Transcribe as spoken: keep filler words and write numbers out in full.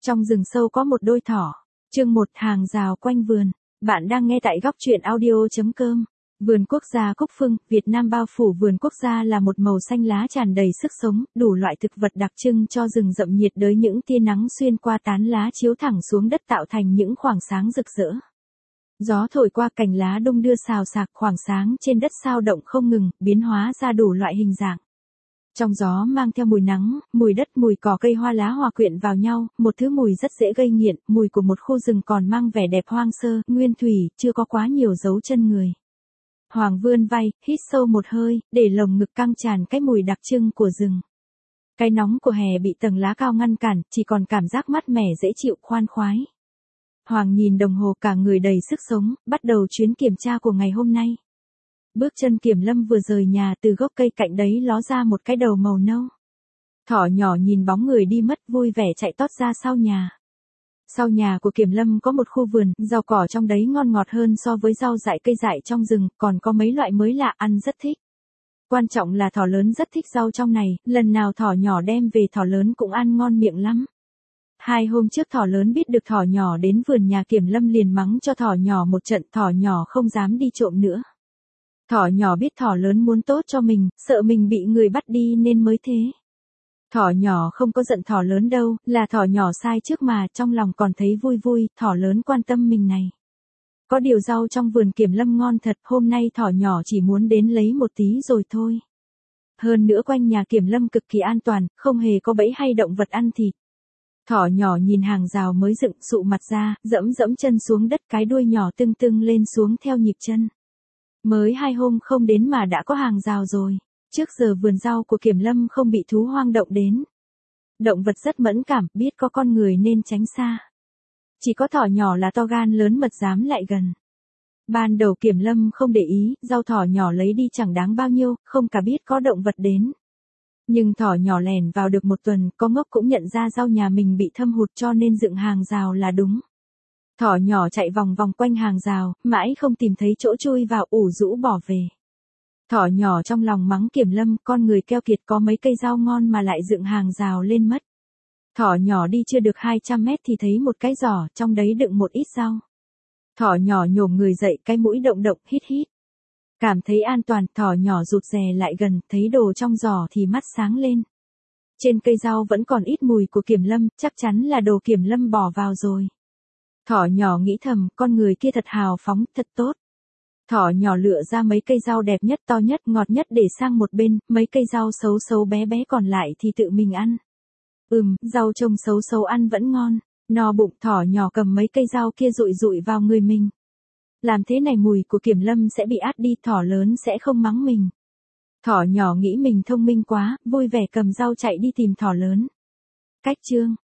Trong rừng sâu có một đôi thỏ. Chương một, hàng rào quanh vườn. Bạn đang nghe tại góc truyện audio chấm com. Vườn quốc gia Cúc Phương, Việt Nam bao phủ vườn quốc gia là một màu xanh lá tràn đầy sức sống, đủ loại thực vật đặc trưng cho rừng rậm nhiệt đới, những tia nắng xuyên qua tán lá chiếu thẳng xuống đất tạo thành những khoảng sáng rực rỡ. Gió thổi qua cành lá đung đưa xào xạc, khoảng sáng trên đất sao động không ngừng, biến hóa ra đủ loại hình dạng. Trong gió mang theo mùi nắng, mùi đất, mùi cỏ cây hoa lá hòa quyện vào nhau, một thứ mùi rất dễ gây nghiện, mùi của một khu rừng còn mang vẻ đẹp hoang sơ, nguyên thủy, chưa có quá nhiều dấu chân người. Hoàng vươn vai, hít sâu một hơi, để lồng ngực căng tràn cái mùi đặc trưng của rừng. Cái nóng của hè bị tầng lá cao ngăn cản, chỉ còn cảm giác mát mẻ dễ chịu, khoan khoái. Hoàng nhìn đồng hồ, cả người đầy sức sống, bắt đầu chuyến kiểm tra của ngày hôm nay. Bước chân Kiểm Lâm vừa rời nhà, từ gốc cây cạnh đấy ló ra một cái đầu màu nâu. Thỏ nhỏ nhìn bóng người đi mất, vui vẻ chạy tót ra sau nhà. Sau nhà của Kiểm Lâm có một khu vườn, rau cỏ trong đấy ngon ngọt hơn so với rau dại cây dại trong rừng, còn có mấy loại mới lạ, ăn rất thích. Quan trọng là thỏ lớn rất thích rau trong này, lần nào thỏ nhỏ đem về thỏ lớn cũng ăn ngon miệng lắm. Hai hôm trước thỏ lớn biết được thỏ nhỏ đến vườn nhà Kiểm Lâm liền mắng cho thỏ nhỏ một trận, thỏ nhỏ không dám đi trộm nữa. Thỏ nhỏ biết thỏ lớn muốn tốt cho mình, sợ mình bị người bắt đi nên mới thế. Thỏ nhỏ không có giận thỏ lớn đâu, là thỏ nhỏ sai trước mà, trong lòng còn thấy vui vui, thỏ lớn quan tâm mình này. Có điều rau trong vườn Kiểm Lâm ngon thật, hôm nay thỏ nhỏ chỉ muốn đến lấy một tí rồi thôi. Hơn nữa quanh nhà Kiểm Lâm cực kỳ an toàn, không hề có bẫy hay động vật ăn thịt. Thỏ nhỏ nhìn hàng rào mới dựng, sụ mặt ra, dẫm dẫm chân xuống đất, cái đuôi nhỏ tưng tưng lên xuống theo nhịp chân. Mới hai hôm không đến mà đã có hàng rào rồi. Trước giờ vườn rau của Kiểm Lâm không bị thú hoang động đến. Động vật rất mẫn cảm, biết có con người nên tránh xa. Chỉ có thỏ nhỏ là to gan lớn mật dám lại gần. Ban đầu Kiểm Lâm không để ý, rau thỏ nhỏ lấy đi chẳng đáng bao nhiêu, không cả biết có động vật đến. Nhưng thỏ nhỏ lẻn vào được một tuần, có ngốc cũng nhận ra rau nhà mình bị thâm hụt cho nên dựng hàng rào là đúng. Thỏ nhỏ chạy vòng vòng quanh hàng rào, mãi không tìm thấy chỗ chui vào, ủ rũ bỏ về. Thỏ nhỏ trong lòng mắng Kiểm Lâm, con người keo kiệt, có mấy cây rau ngon mà lại dựng hàng rào lên mất. Thỏ nhỏ đi chưa được hai trăm mét thì thấy một cái giỏ, trong đấy đựng một ít rau. Thỏ nhỏ nhổm người dậy, cái mũi động động, hít hít. Cảm thấy an toàn, thỏ nhỏ rụt rè lại gần, thấy đồ trong giỏ thì mắt sáng lên. Trên cây rau vẫn còn ít mùi của Kiểm Lâm, chắc chắn là đồ Kiểm Lâm bỏ vào rồi. Thỏ nhỏ nghĩ thầm, con người kia thật hào phóng, thật tốt. Thỏ nhỏ lựa ra mấy cây rau đẹp nhất, to nhất, ngọt nhất để sang một bên, mấy cây rau xấu xấu bé bé còn lại thì tự mình ăn. Ừm, rau trông xấu xấu ăn vẫn ngon. No bụng, thỏ nhỏ cầm mấy cây rau kia dụi dụi vào người mình. Làm thế này mùi của Kiểm Lâm sẽ bị át đi, thỏ lớn sẽ không mắng mình. Thỏ nhỏ nghĩ mình thông minh quá, vui vẻ cầm rau chạy đi tìm thỏ lớn. Cách chương